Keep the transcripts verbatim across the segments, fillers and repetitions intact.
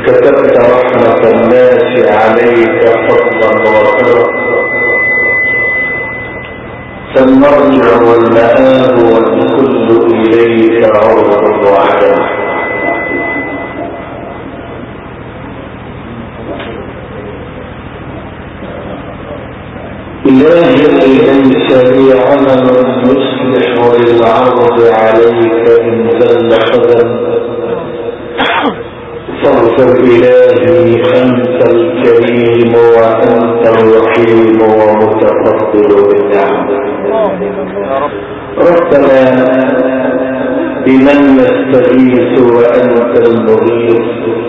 كتبت رحمة الناس عليك فضلا وكرما، فالمرجع والمآب والكل إليك عرض وعجم. إلهي ليس لي عمل يصلح للعرض عليك إن زل قدم، فاغفر إلهي أنت الكريم وأنت الرحيم ومتفضل بالنعم. ربنا بمن نستغيث وأنت المغيث،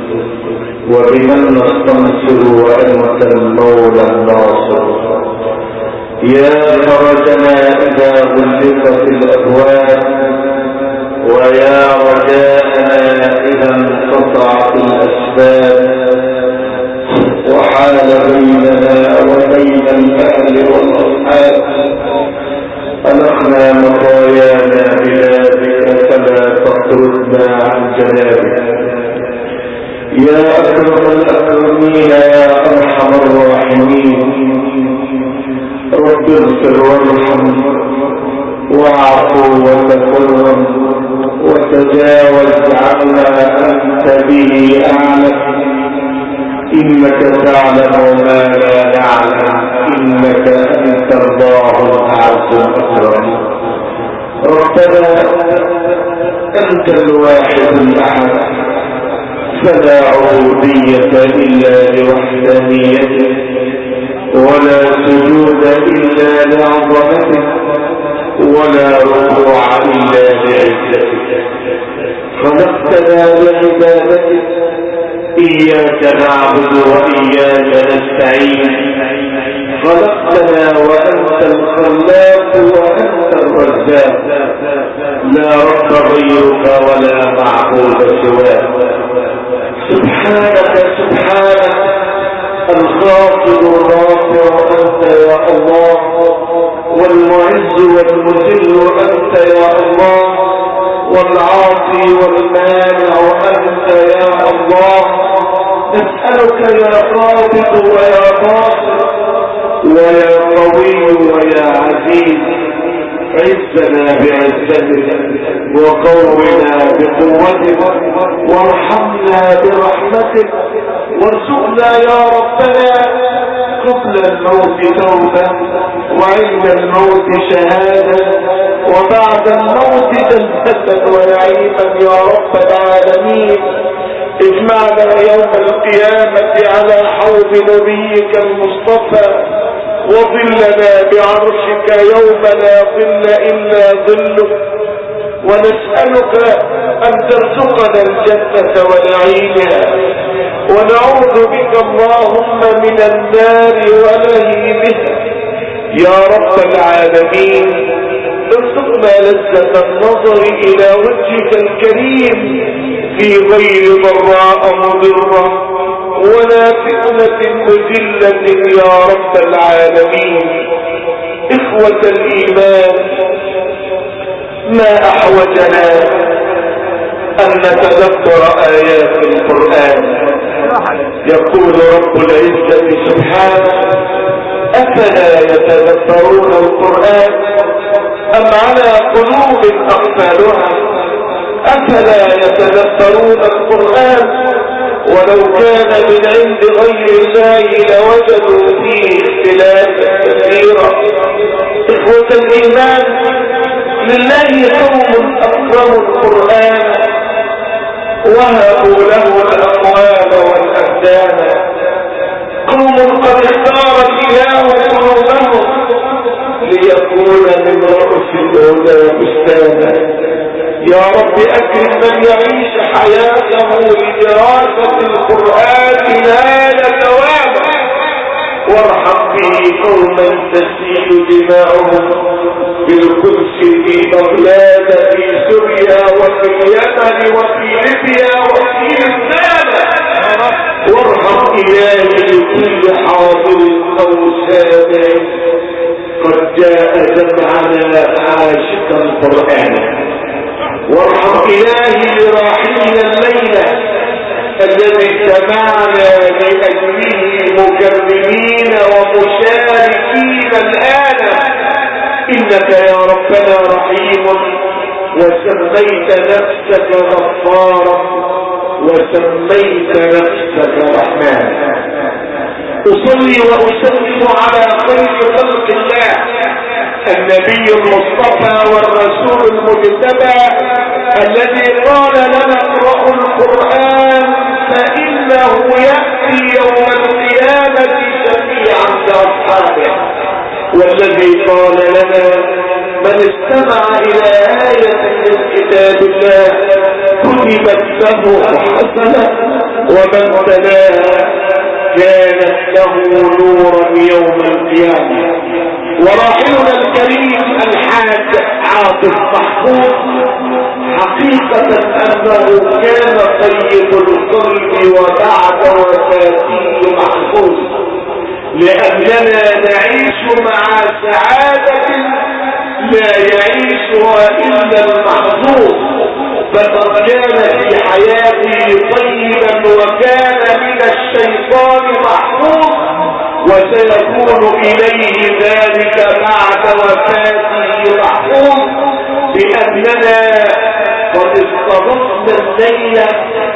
وبمن نستنصر وأنت المولى الناصر. يا فرجنا إذا غلقت الأبواب، ويا رجاءنا إذا انقطعت الأسباب، وحال بيننا وبين الأهل والأصحاب. ألقنا مطايانا بلادك فلا تطردنا عن جنابك. يا أكرم الأكرمين يا أرحم الراحمين، رب اغفر وارحم واعفو وتكرم وتجاوز عما أنت به أعلم، إنك تعلم ما لا نعلم، إنك أنت الله الأعز الأكرم. ربنا أنت الواحد الأحد، فلا عبودية إلا لوحدانيتك، ولا سجود إلا لعظمتك، ولا ركوع إلا لعزتك. خلقتنا لعبادتك، إياك نعبد وإياك نستعين. خلقتنا وأنت الخلاق وأنت الرزاق، لا رب غيرك ولا معبود سواك. سبحانك سبحانك الخاطر الرافع أنت يا الله، والمعز والمذل أنت يا الله، والعاطي والمانع أنت يا الله. نسألك يا قابض ويا باسط ويا قوي ويا عزيز، عزنا بعزتك وقونا بقوتك، وارحمنا برحمتك، وارزقنا يا ربنا قبل الموت توبة، وعند الموت شهادة، وبعد الموت جنة ونعيما يا رب العالمين. اجمعنا يوم القيامة على حوض نبيك المصطفى، وظلنا بعرشك يوم لا ظل إلا ظلك. ونسألك أن ترزقنا الجنة ونعيمها، ونعوذ بك اللهم من النار ولهيبها يا رب العالمين. ارزقنا لذة النظر إلى وجهك الكريم في غير ضراء مضرة ولا فتنة مذلة يا رب العالمين. إخوة الإيمان، ما أحوجنا أن نتدبر آيات القرآن. يقول رب العزة سبحانه: أفلا يتدبرون القرآن أم على قلوب أقفالها؟ أفلا يتدبرون القرآن ولو كان من عند غير الله لوجدوا فيه اختلافا كثيرا. إخوة الإيمان، لله قوم أكرموا القرآن وهبوا له الأموال والأبدان، قوم قد اختار الإله قلوبهم ليكون من رأس الهدى بستانا. يا رب أكرم من يعيش حياته لدراسة القرآن لا يتوابع، وارحم به قوما تسيل دماؤهم بالقدس في بغداد في سوريا وفي اليمن وفي ليبيا وفي لبنان. وارحم إلهي كل حاضر أو سامع قد جاء جمعنا عاشق القرآن. وارحم إلهي راحلنا الليلة الذي اجتمعنا لأجله مكرمين ومشاركين الآن، إنك يا ربنا رحيم، وسميت نفسك غفارا وسميت نفسك رحمن. أصلي وأسلم على خير خلق الله النبي المصطفى والرسول المجتبى الذي قال لنا اقرأوا القرآن فإنه يأتي يوم القيامة شفيعا لأصحابه، والذي قال لنا من استمع إلى آية من كتاب الله كتبت له حسنة ومن تلاها كانت له نورا يوم القيامة. وراحلنا الكريم الحاج عاطف محفوظ حقيقة أنه كان طيب القلب وبعد وفاته محفوظ، لأننا نعيش مع سعادة لا يعيشها إلا المحظوظ، فقد كان في حياته طيبا وكان من الشيطان محفوظ، وسيكون إليه ذلك بعد وفاته محفوظ، بأننا قد استضفنا الليلة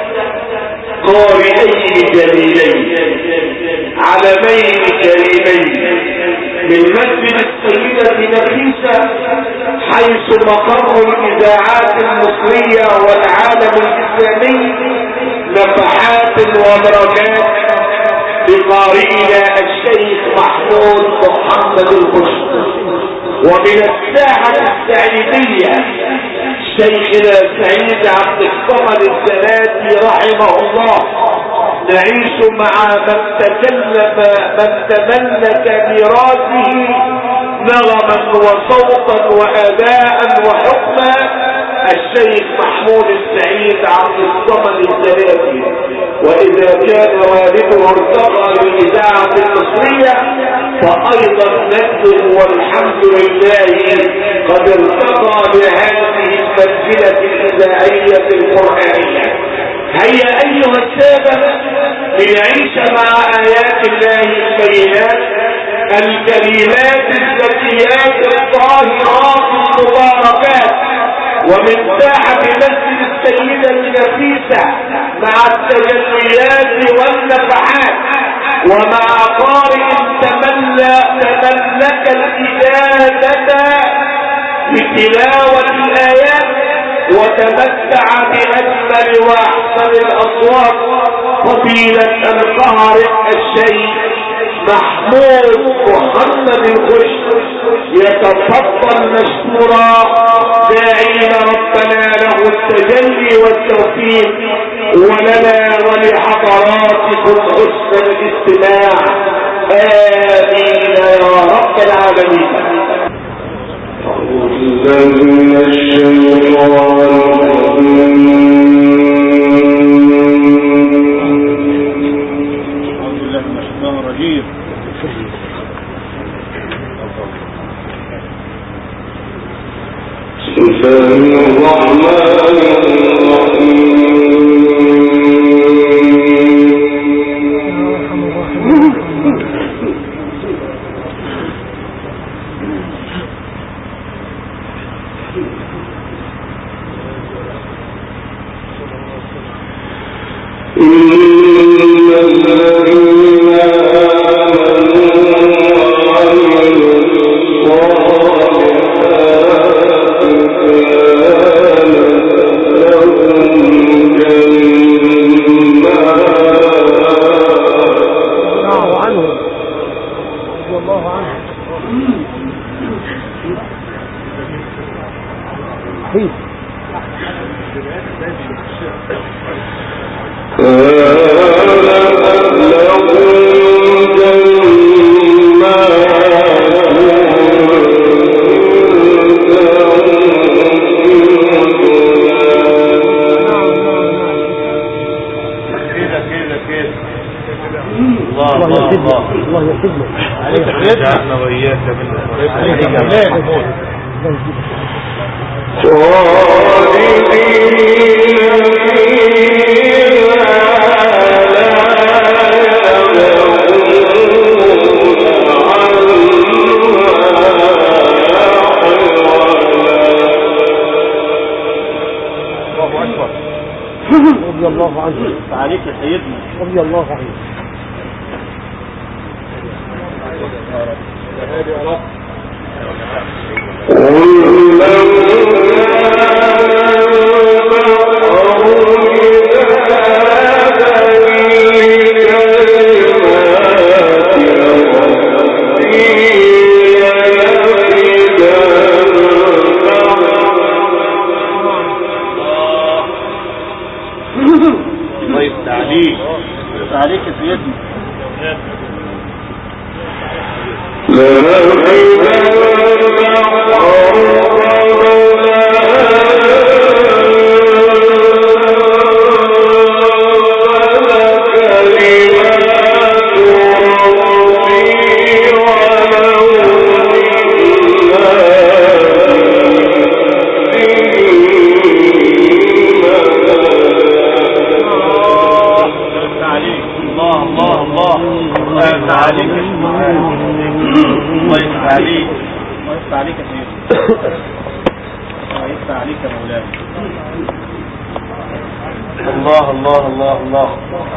قارئين جليلين علمين كريمين من مسجد السيدة نفيسة، حيث مقر الإذاعات المصرية والعالم الإسلامي، نفحات وبركات لقارئنا الشيخ محمود محمد الخشب. ومن الساحة السعيدية شيخنا سعيد عبد الصمد الزناتي رحمه الله، نعيش مع من تكلم من تملك ميراثه نغما وصوتا وأداء وحكما، الشيخ محمود السعيد عبد الصمد الزناتي. وإذا كان والده ارتقى للإذاعة المصرية فأيضا نكتب والحمد لله قد ارتقى بهذه المنزلة الإذاعية القرآنية. هيا أيها السادة لنعيش مع آيات الله البينات الكريمات الزكيات الطاهرات المباركات، ومن ساحة مسجد السيدة النفيسة مع التجليات والنفحات، ومع قارئ تملى تملك الإجازة بتلاوة الآيات وتمتع بأجمل وأحسن الأصوات فضيلة القارئ الشيخ محمود محمد الخشب، يتفضل مشكورا داعين ربنا له التجلي والتوفيق، ولنا ولحضراتكم حسن الاستماع، آمين يا رب العالمين. أعوذ من الشيطان الرجيم. بسم الله الرحمن خالدين فيها رضي الله عنه. عليك يا سيدنا رضي الله عنه. هادي يا رب. عليك يا سيدنا. الله الله الله الله.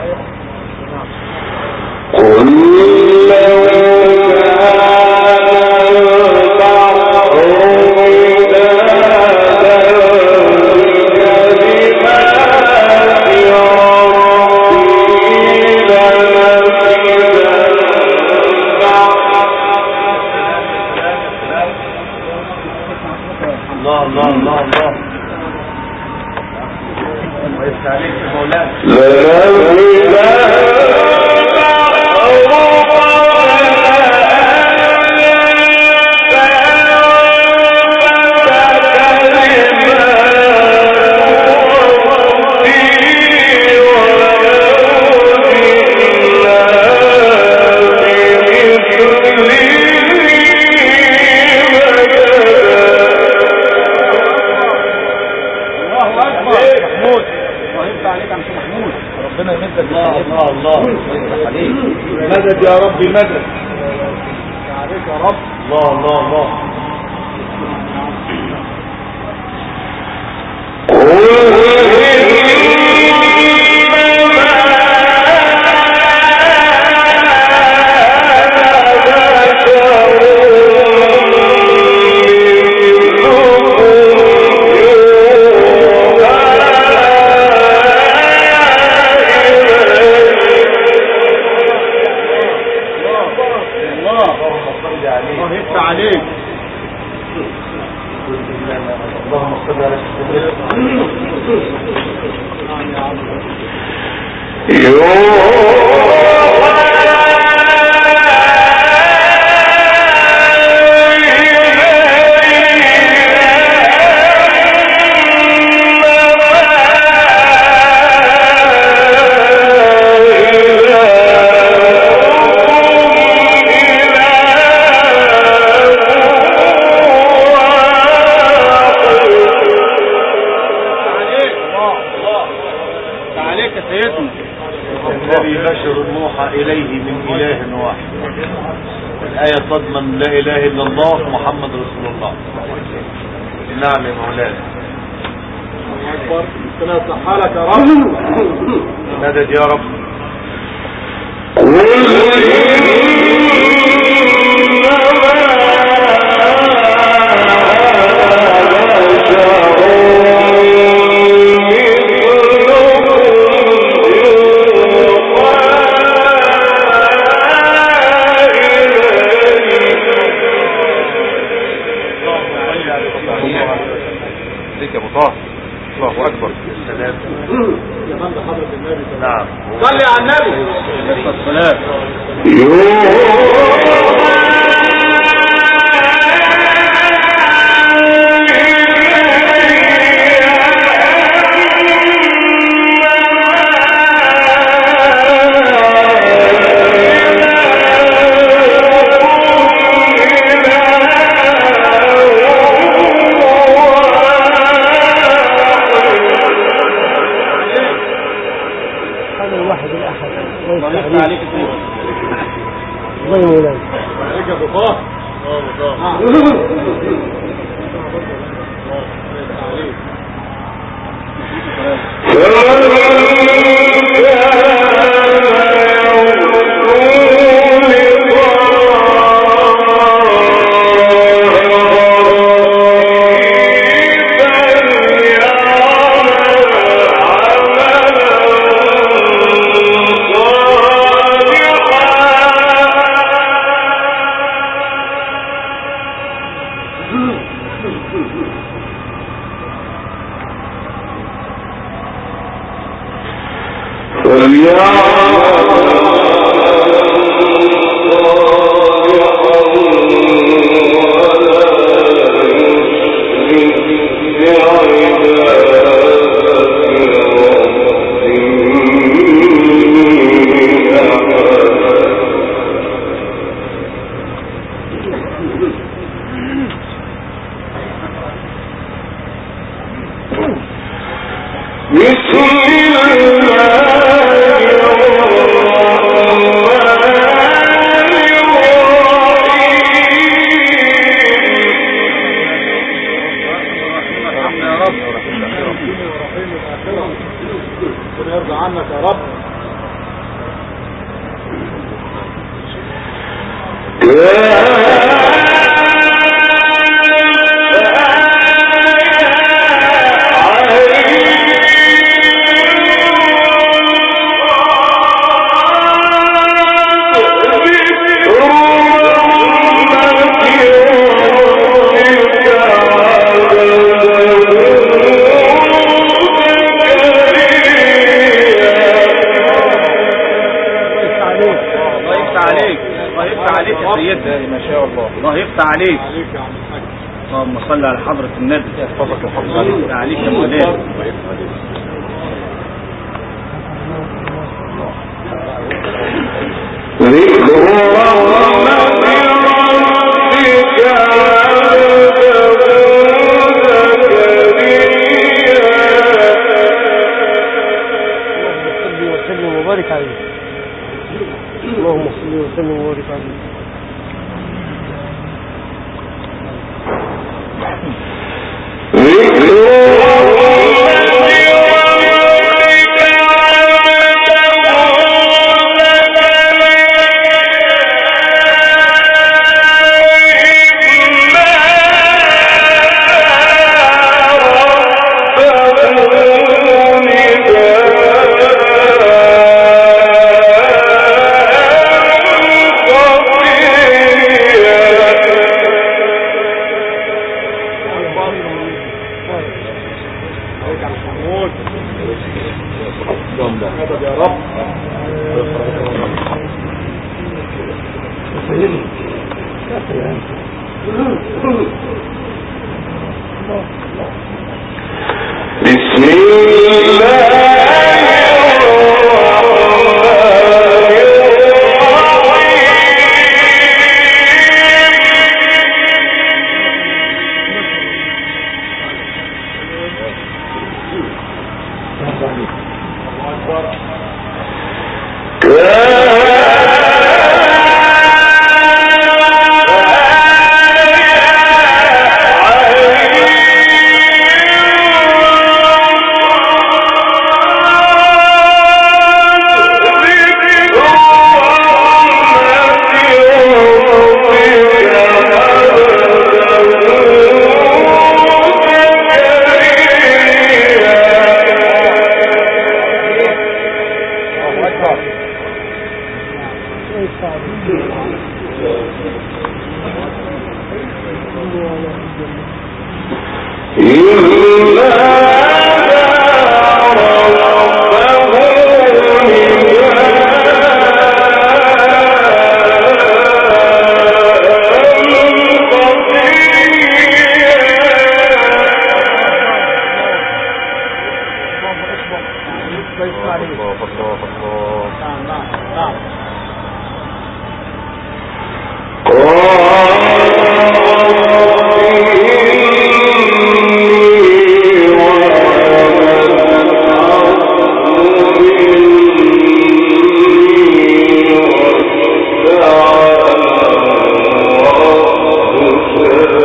مدد يا رب مدد عليك يا رب. الله الله الله. تضمن لا اله الا الله محمد رسول الله. نعم يا مولانا. اكبر. ربنا يصلح حالك يا رب. مدد يا رب. الله اكبر. السلام. نعم. صلي على النبي. الصلاة. الله عليك اللهم صل على حضرة النبي. يحفظك ويحفظك عليك يا مولانا. اللهم صل وسلم وبارك عليه.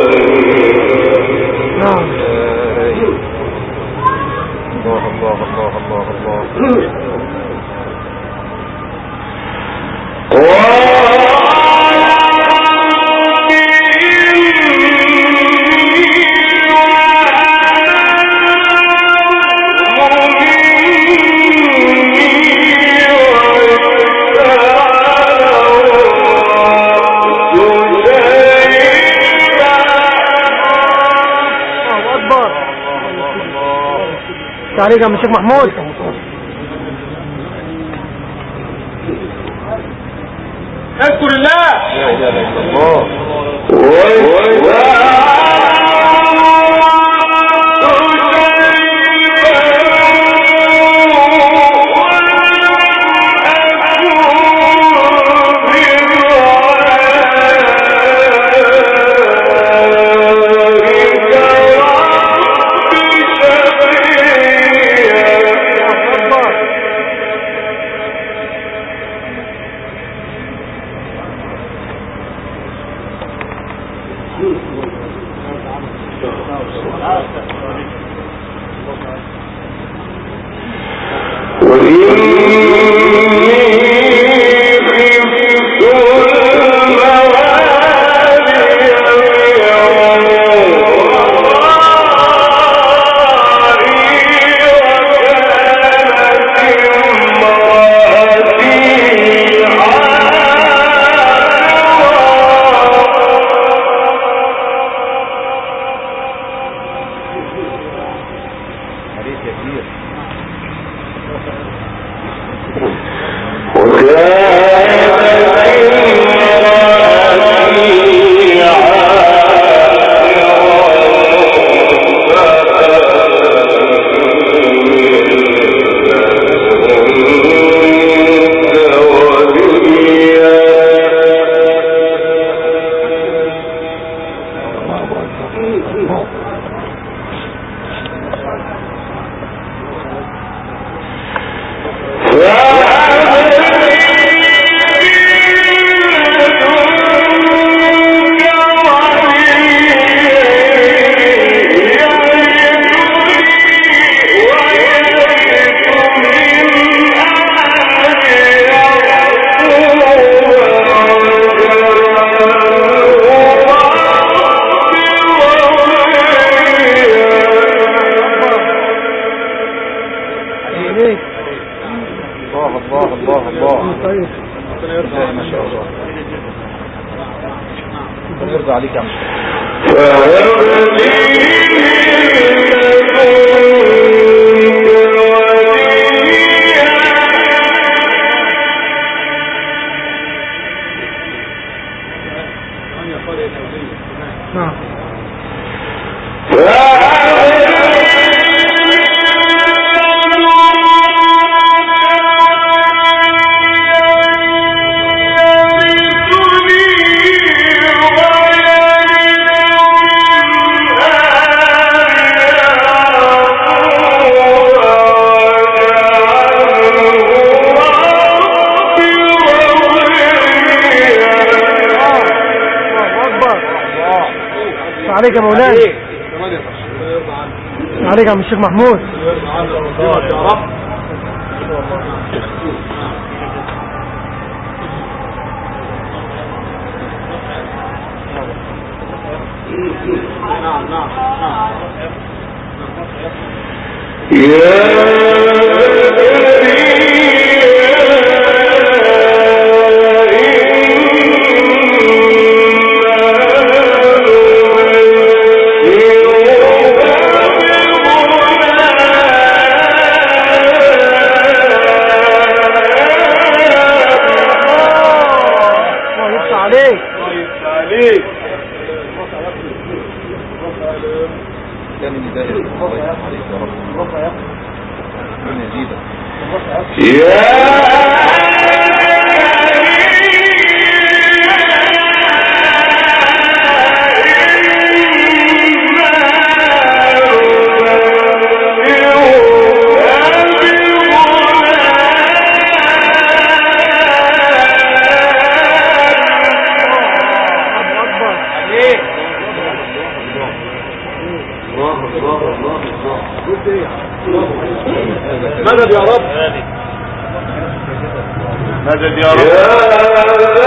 الله الله الله عليك يا الشيخ محمود. اذكر الله. لا اله الا الله. عليك يا مولانا. عليك يا عم الشيخ محمود. يا رب. نعم نعم نعم. مدد يا رب. مدد يا رب.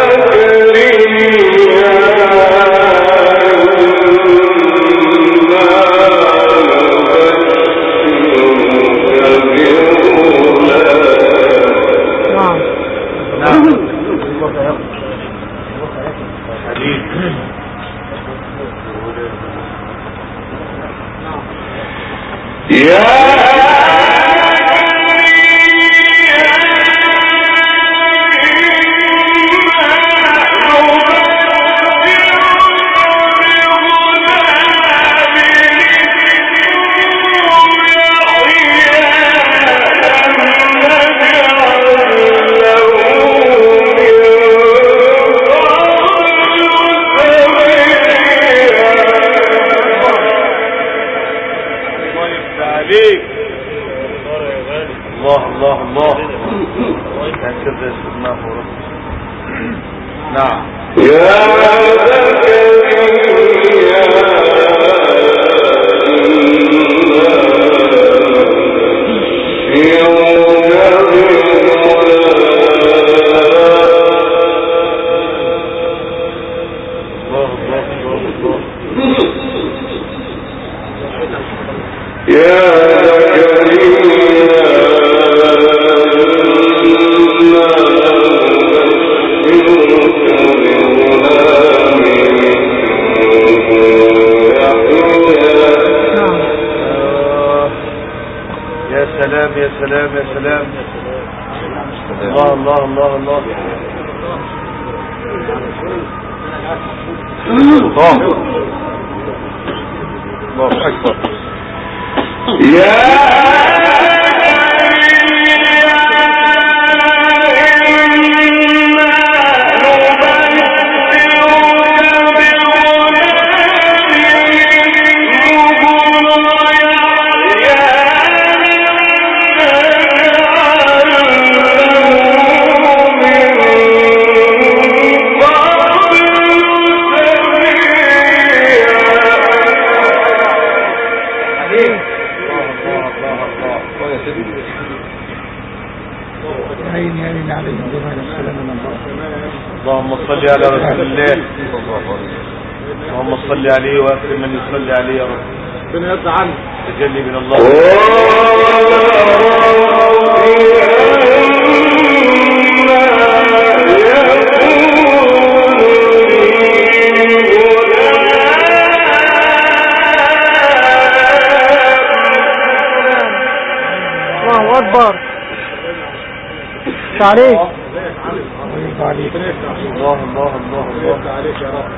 الله الله الله هكذا يسماه رب. نعم يا سلام يا سلام يا سلام. الله الله الله الله الله الله أكبر. يا اللهم صل على رسول الله. اللهم صل عليه واكرم من يصلي عليه يا رب. ربنا يرضى عنه. تجلي من الله. الله اكبر. تعريف الله الله الله الله عليك يا رب.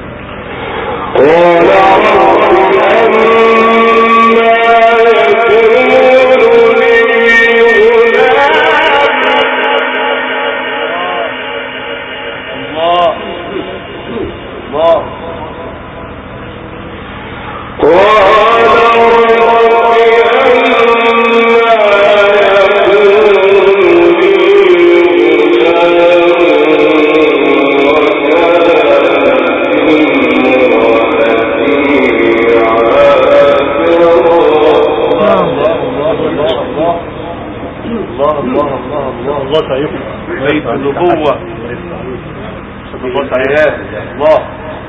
الله تعيب بيت النبوة الله تعيب الله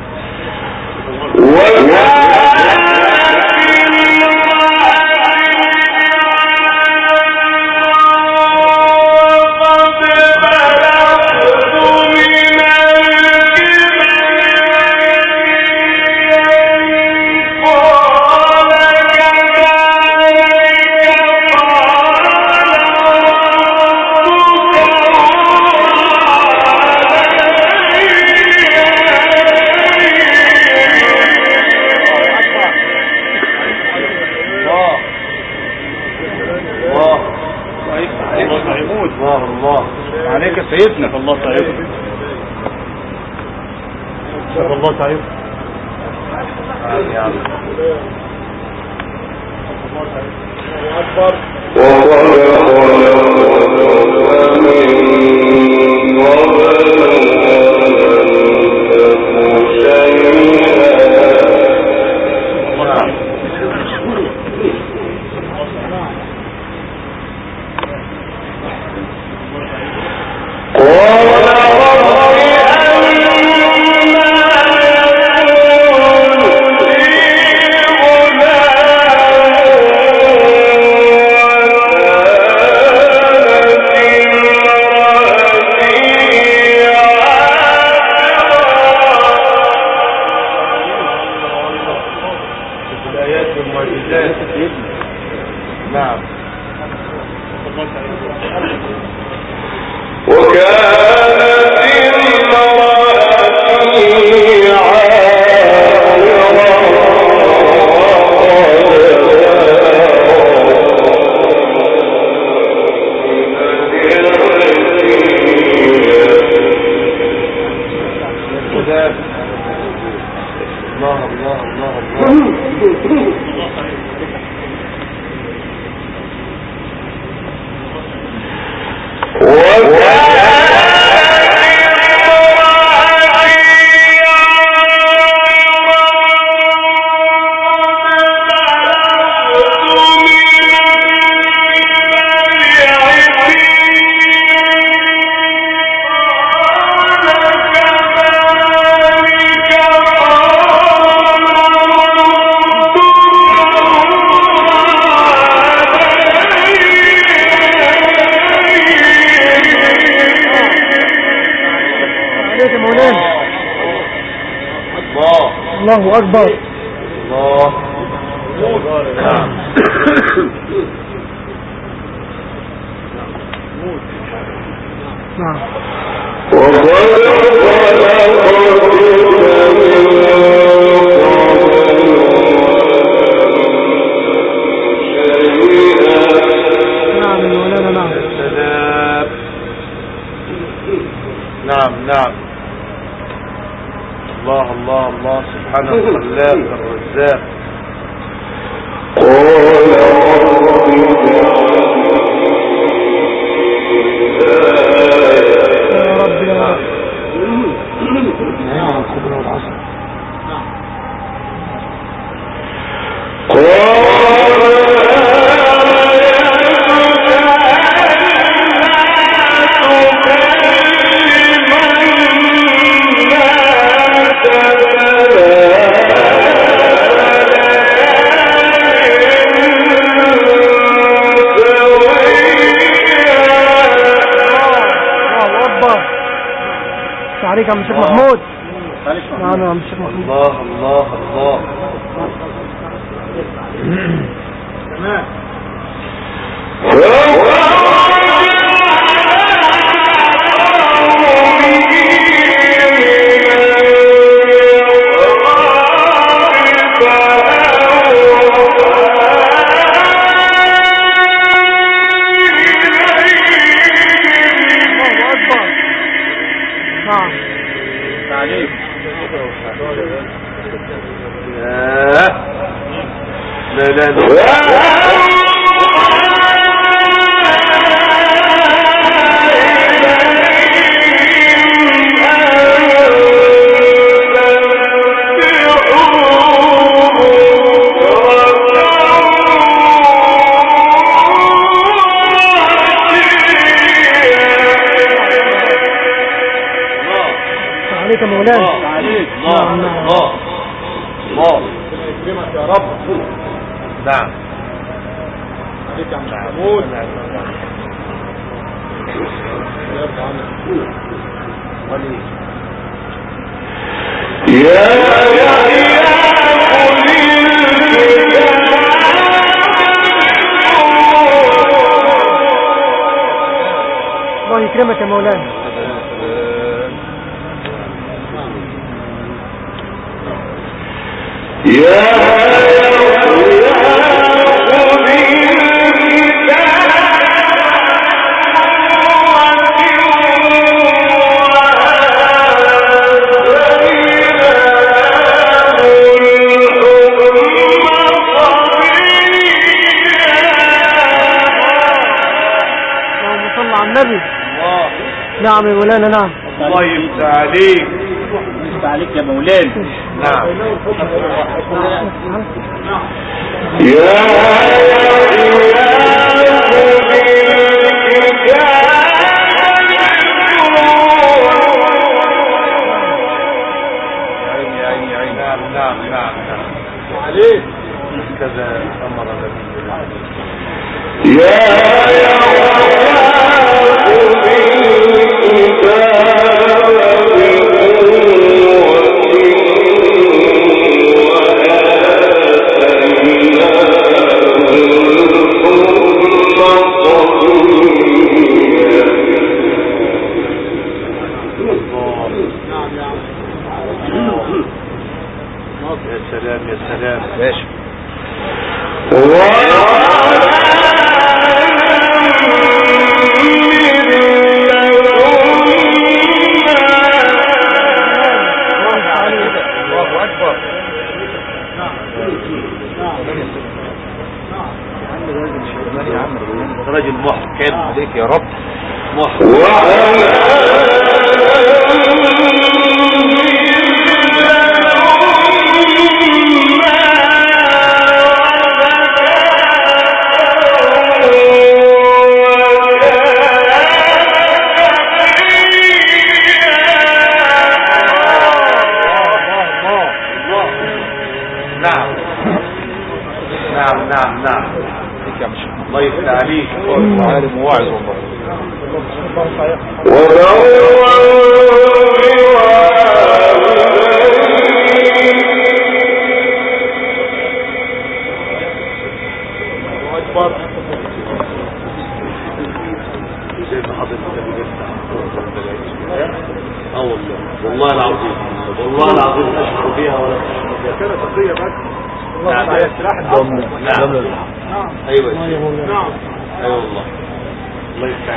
عليك سيدنا. الله تعيب الله تعيب يا الله أكبر. الله أكبر. الله نعم. نعم نعم. الله الله الله سبحانه الخلاق الرزاق. عليك يا الشيخ محمود. نعم يا الشيخ محمود. الله الله الله. تمام. لا لا لا عليك مولانا. عليك الله الله الله يكرمك يا رب. نعم عليك يا محمود. يرضى عنك ولي يا يا الله يكرمك يا مولانا. يا نعم يا مولانا. نعم الله يفتح عليك. يفتح عليك يا مولانا. نعم يا راجل محكم عليك يا رب. نعم نعم نعم نعم الله يفتح عليك. عالم وواعظ والله اكبر. زي ما حضرتك اه والله والله العظيم والله العظيم اشعر بها ولا اشعر بها كده قضيه بس. نعم نعم ايوه نعم ايوه والله الله يفتح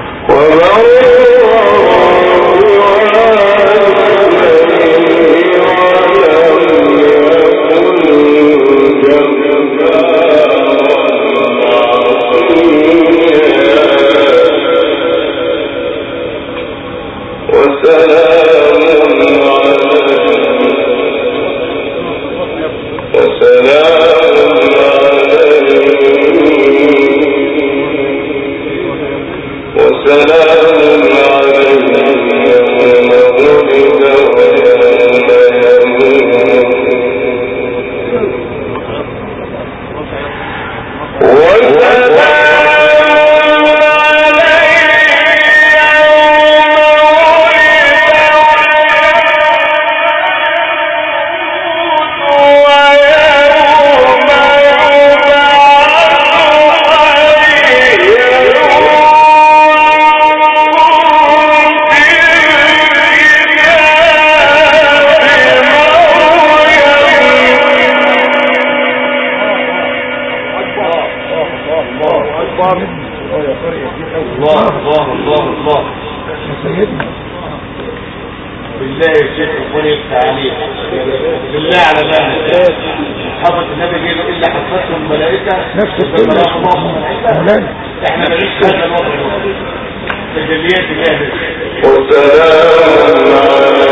الله الله الله الله بالله يا شيخ ربنا يفتح عليك بالله على بالك حضرة النبي جينا الا حفتهم الملائكه نفس الملائكه الله احنا ماليش هذا الوضع تجليات الله والسلام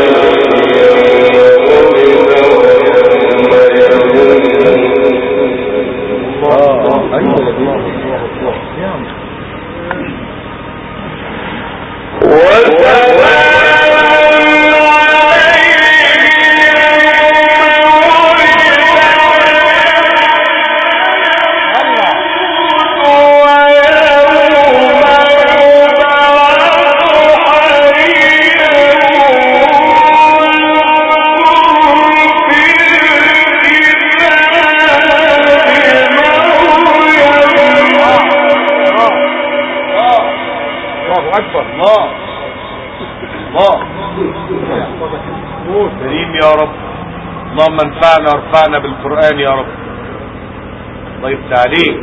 كريم يا رب. اللهم انفعنا وارفعنا بالقرآن يا رب. الله يفتح عليك.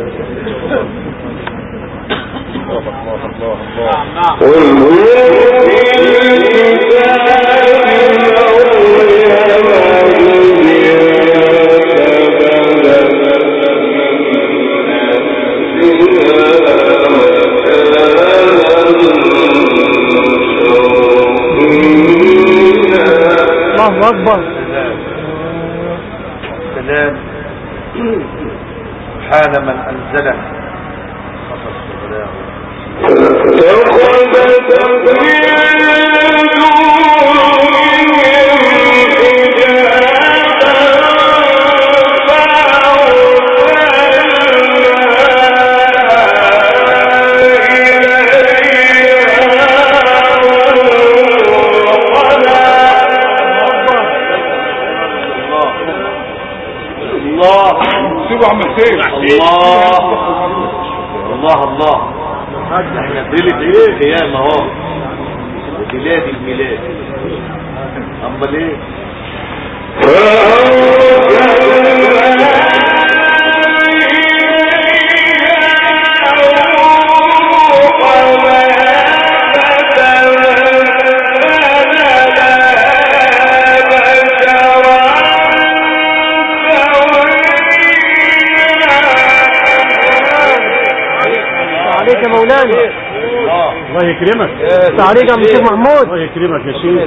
الله أكبر. سلام سبحان من أنزله عم حسين. الله الله الله. احنا ليلة ايه قيامة اهو، بلاد الميلاد. امال ايه؟ عليك يا مولانا. الله يكرمك. عليك يا شيخ محمود. الله يكرمك يا شيخ.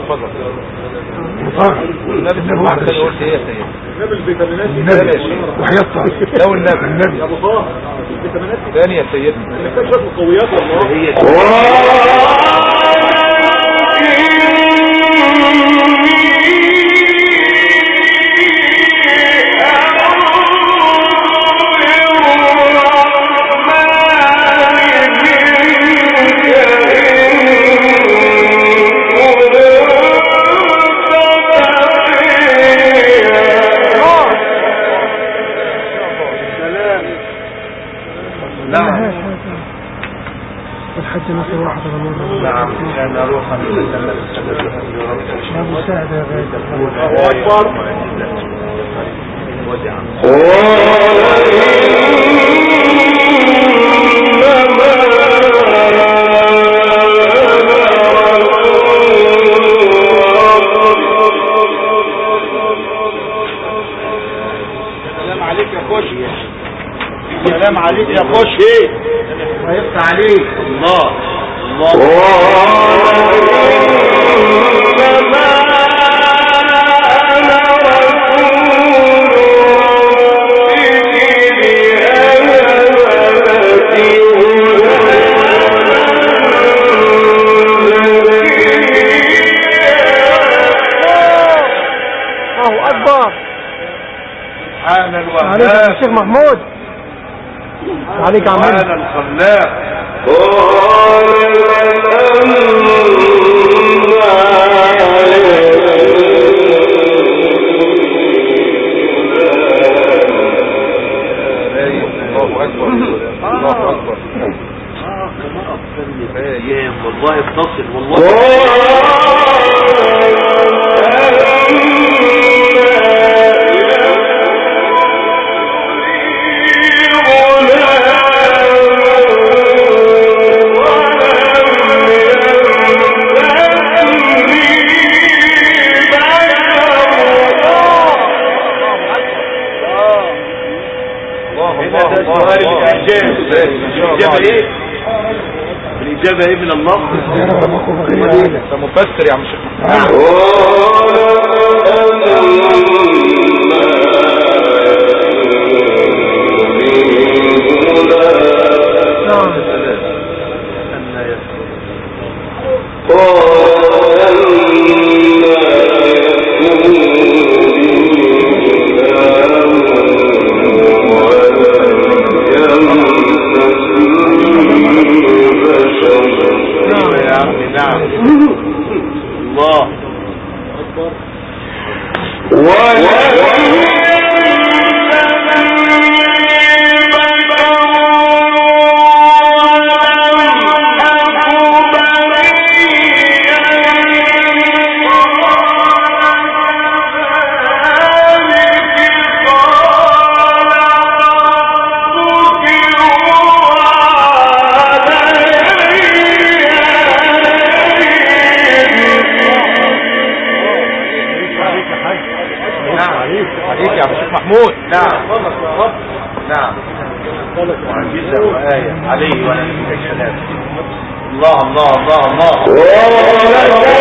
النبي صلى الله عليه وسلم قلت ايه يا سيدي؟ النبي الفيتامينات النبي وحياة لو النبي النبي يا ابو طه الفيتامينات ثاني يا سيدنا محتاج شويه مقويات والله. هي الحج نسي واحد غمور. نعم كان روحا لتسلم يا ابو سعد يا غالي. الله اكبر. سلام عليك يا خشي. سلام عليك يا خشي. هيفتح عليك. الله الله. الله اكبر. سبحان الوهاب. عليك يا شيخ محمود. عليك يا عم. سبحان الخلاق. الله اكبر الله اكبر. اه كما افضل ايام والله اتصل والله. الإجابة ايه؟ الإجابة ايه من الله؟ ده مفسر يا عم شيخ. نعم الله أكبر. محمود. نعم نعم معجزة وآية عليه وعلى نبيه السلام. الله الله الله الله.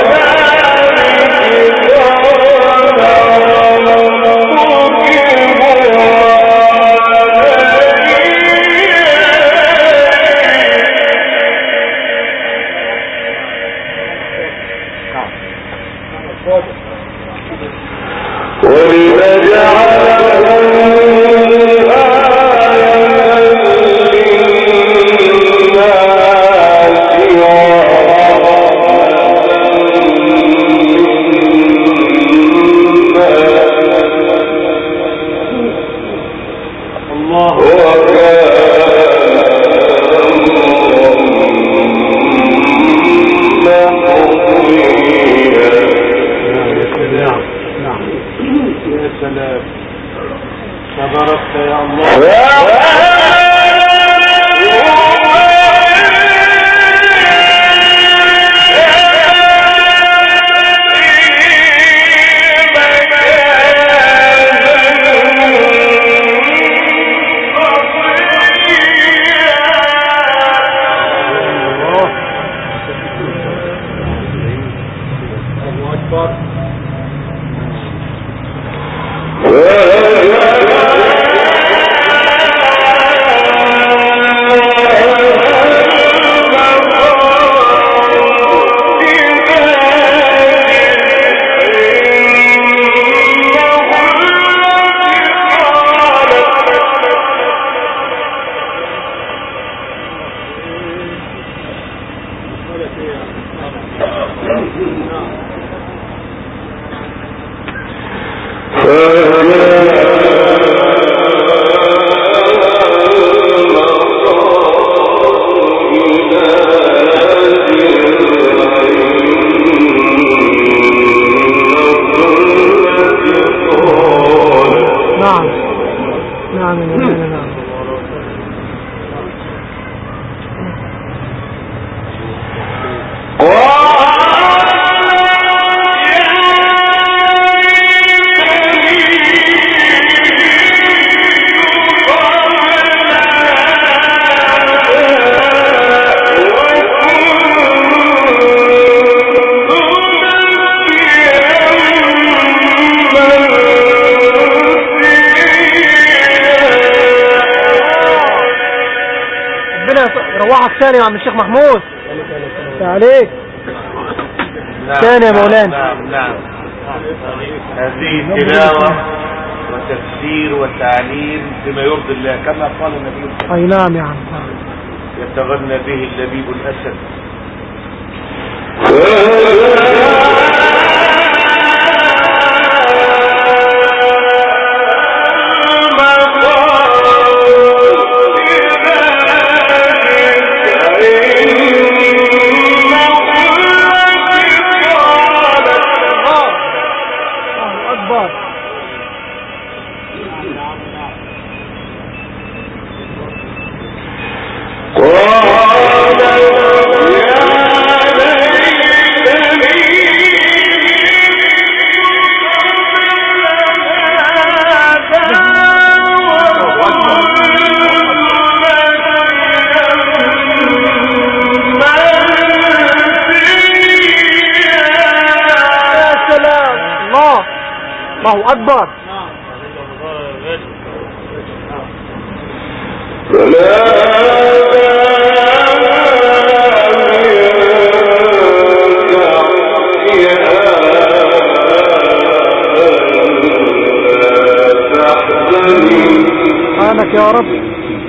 ثاني يا عم الشيخ محمود عليك ثاني يا مولانا. نعم نعم هذه تلاوة وتفسير وتعليم بما يرضي الله كما قال النبي صلى الله عليه وسلم. اي نعم يا عم يتغنى به اللبيب الأسد. الله أكبر. سبحانك يا رب.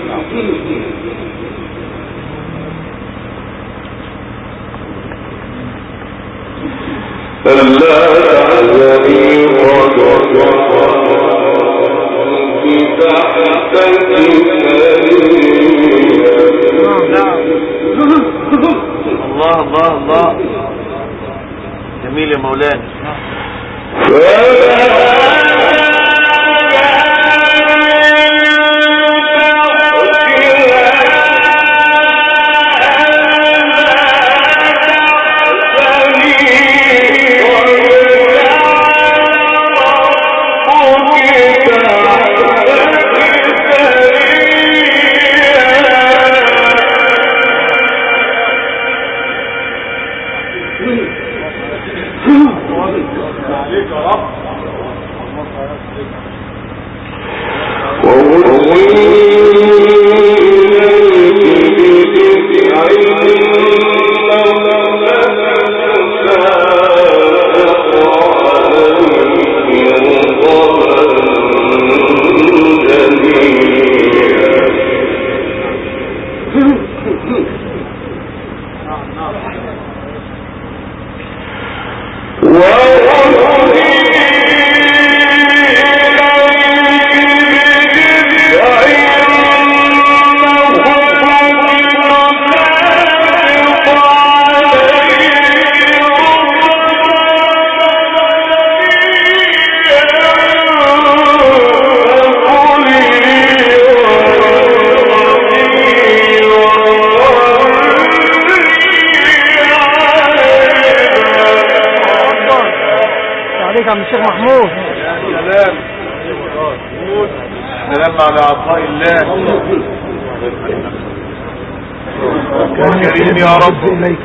الله الله الله جميل يا مولانا. الشيخ محمود سلام سلام على عطاء الله كريم يا رب إليك.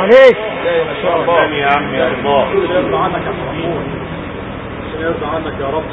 عليك. ما شاء الله يا عم يا الله. يرضى عنك يا محمود، يرضى عنك يا رب.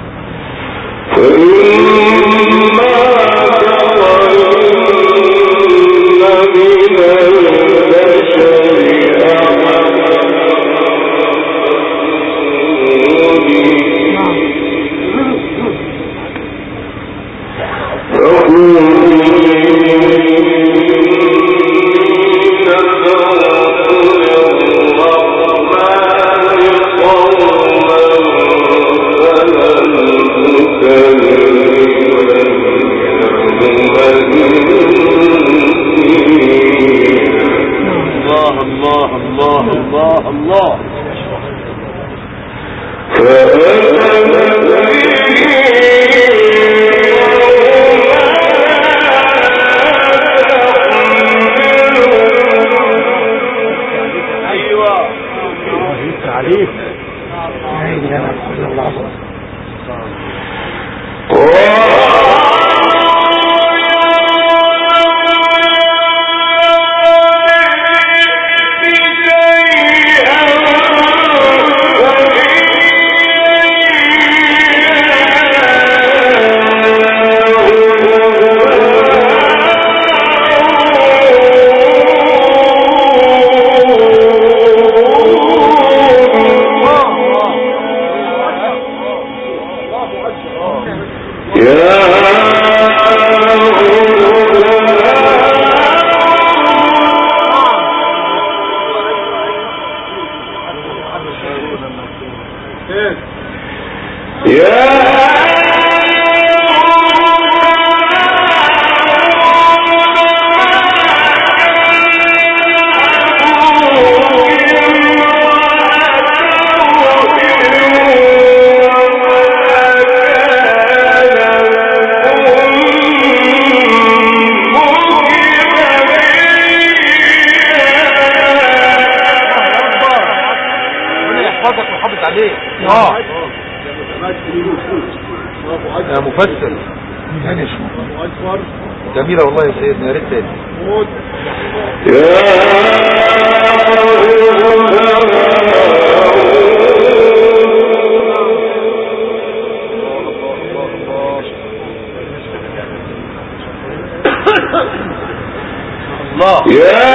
جميلة والله يا سيدنا، يا ريت تاني. الله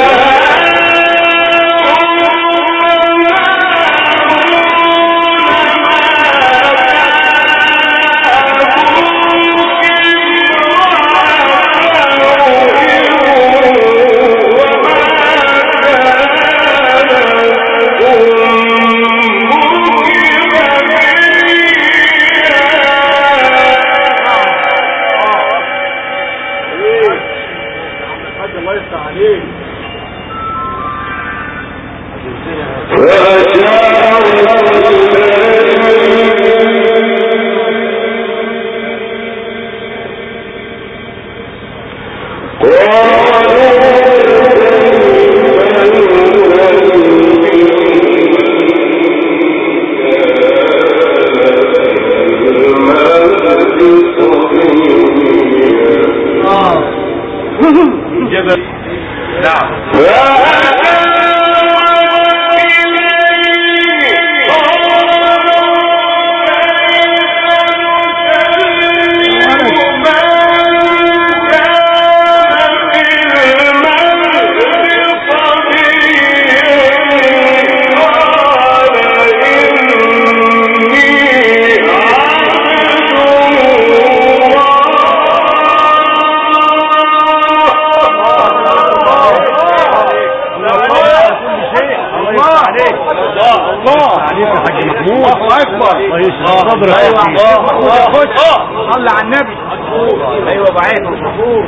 صلى على النبي. ايوه بعيد مشهور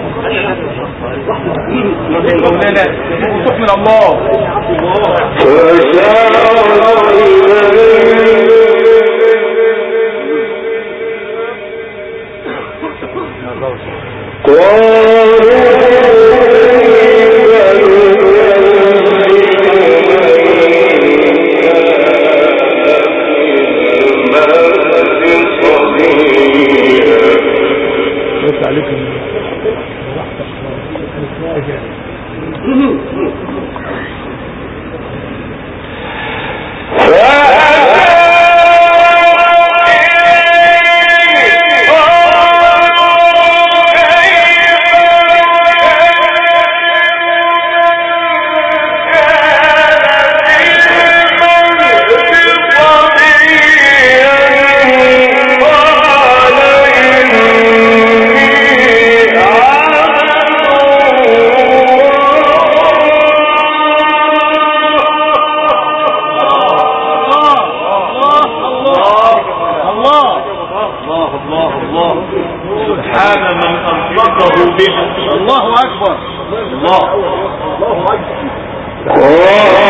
مولانا صوت من الله. اكبر. الله الله اكبر.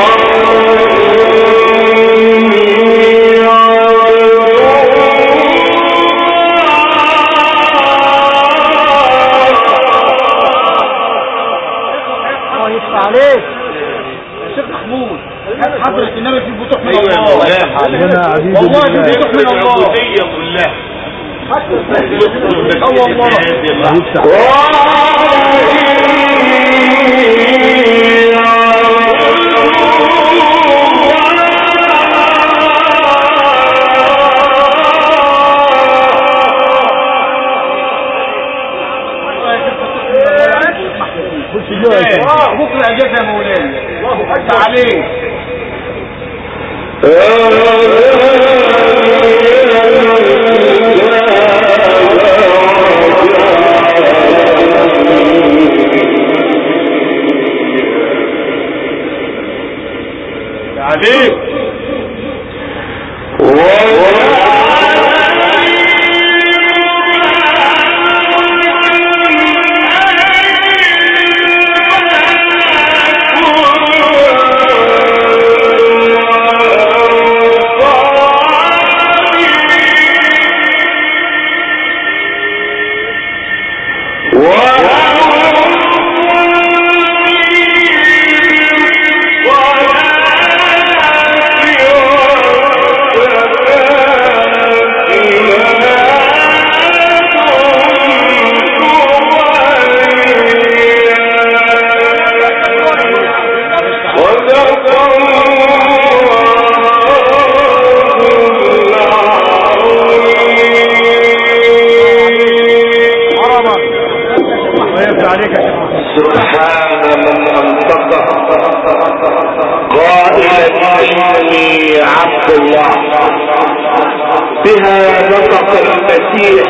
عليك يا شيخ محمود، حضرة النبي في الفتوح من الله. والله في الفتوح من الله كلها اه والله بكره اجازه يا مولانا. الله اكبر عليك. عليك بها نطق المسيح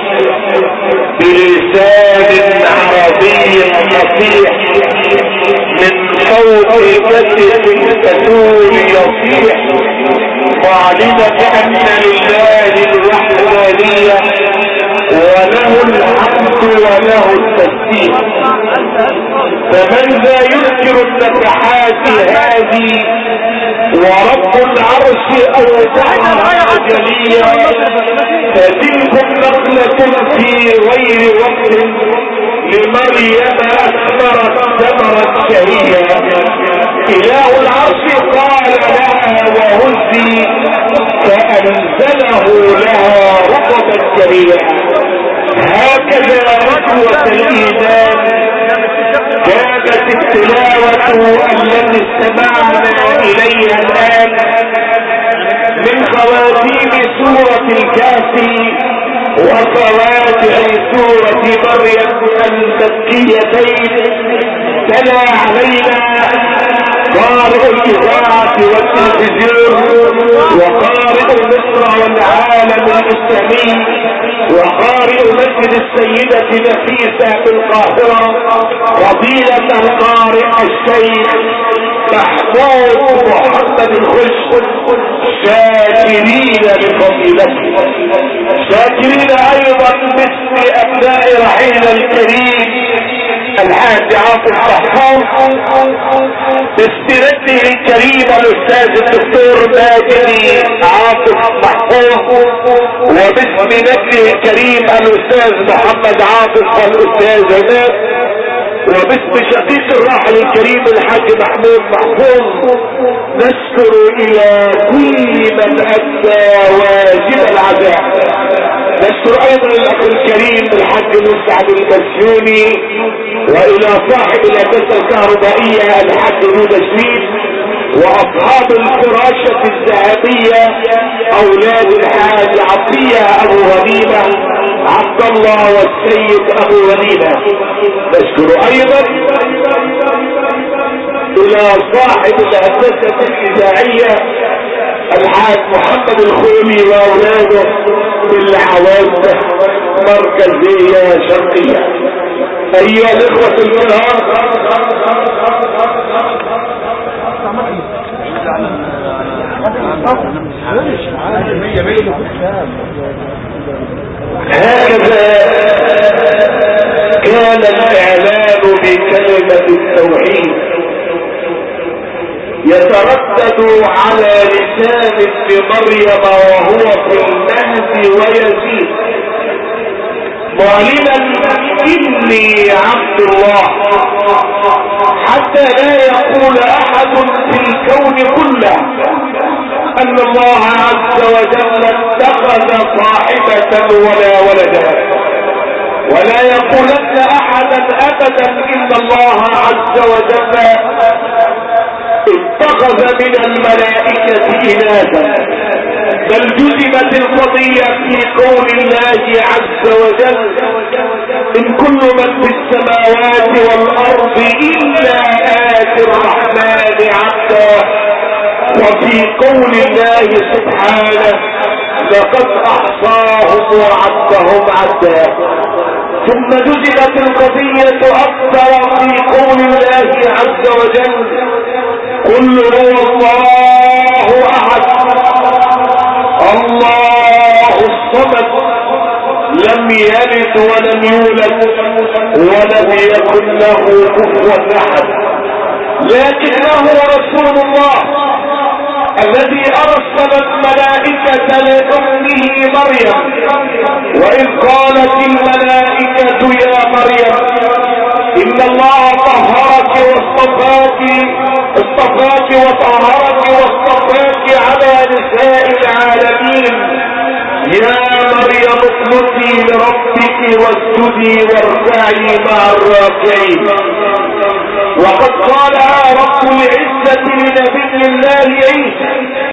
بلسان عربي فصيح من فوق جسد الفتول يصيح معلنا بأن لله الوحدانية وله الحمد وله التسبيح. فمن ذا ينكر النفحات هذه ورب العرش أودعها جليا فتلكم نقلة في غير وقت لمريم أثمرت ثمرة شهية. إله العرش قال لها وهزي فأنزله لها رطبا جريا. هكذا ركوة الإيمان كانت التلاوة التي استمعنا إليها الآن من خواتيم سورة الكافي وفواتح سورة مريم المكيتين. تلا علينا قارئ الإذاعة والتلفزيون وقارئ مصر والعالم الإسلامي وقارئ مسجد السيدة نفيسة بالقاهرة فضيلة القارئ الشيخ محمود محمد الخش شاكرين لفضيلته، شاكرين ايضا باسم ابناء رحيل الكريم الحاج عاطف محفوظ باستندته الكريمة الاستاذ الدكتور ماجدي عاطف محفوظ وباسم نجله الكريم الاستاذ محمد عاطف والاستاذ عماد وباسم شقيق الراحل الكريم الحاج محمود محفوظ نشكر الى كل من ادى واجب العزاء. نشكر ايضا الاخ الكريم الحاج مسعد البسيوني والى صاحب الهندسه الكهربائيه الحاج رودة شريف واصحاب الفراشة الذهبية اولاد الحاج عطية ابو غنيمة عبد الله والسيد ابو غنيمة. نشكر ايضا الى صاحب الهندسة الاذاعية الحاج محمد الخولي واولاده بالعوازة مركزية شرقية. ايها الاخوة الكرام هكذا كان الاعلان بكلمة يتردد على لسان ابن مريم وهو في المهد ويزيد معلنا اني عبد الله، حتى لا يقول احد في الكون كله ان الله عز وجل اتخذ صاحبة ولا ولدا، ولا يقولن احدا ابدا ان الله عز وجل اتخذ من الملائكة اناثا، بل جزمت القضية في قول الله عز وجل ان كل من في السماوات والارض الا آتي الرحمن عبدا، وفي قول الله سبحانه لقد احصاهم وعدهم عدا. ثم جزمت القضية اكثر في قول الله عز وجل قل هو الله احد الله الصمد لم يلد ولم يولد ولم يكن له كفوا احد. لكنه رسول الله الذي ارسل الملائكة لامه مريم، واذ قالت الملائكة يا مريم ان الله طهرك واصطفاك اصطفاك وطهرك واصطفاك على نساء العالمين، يا مريم اقنتي لربك واسجدي واركعي مع الراكعين. وقد قالها رب العزة لنبي الله عيسى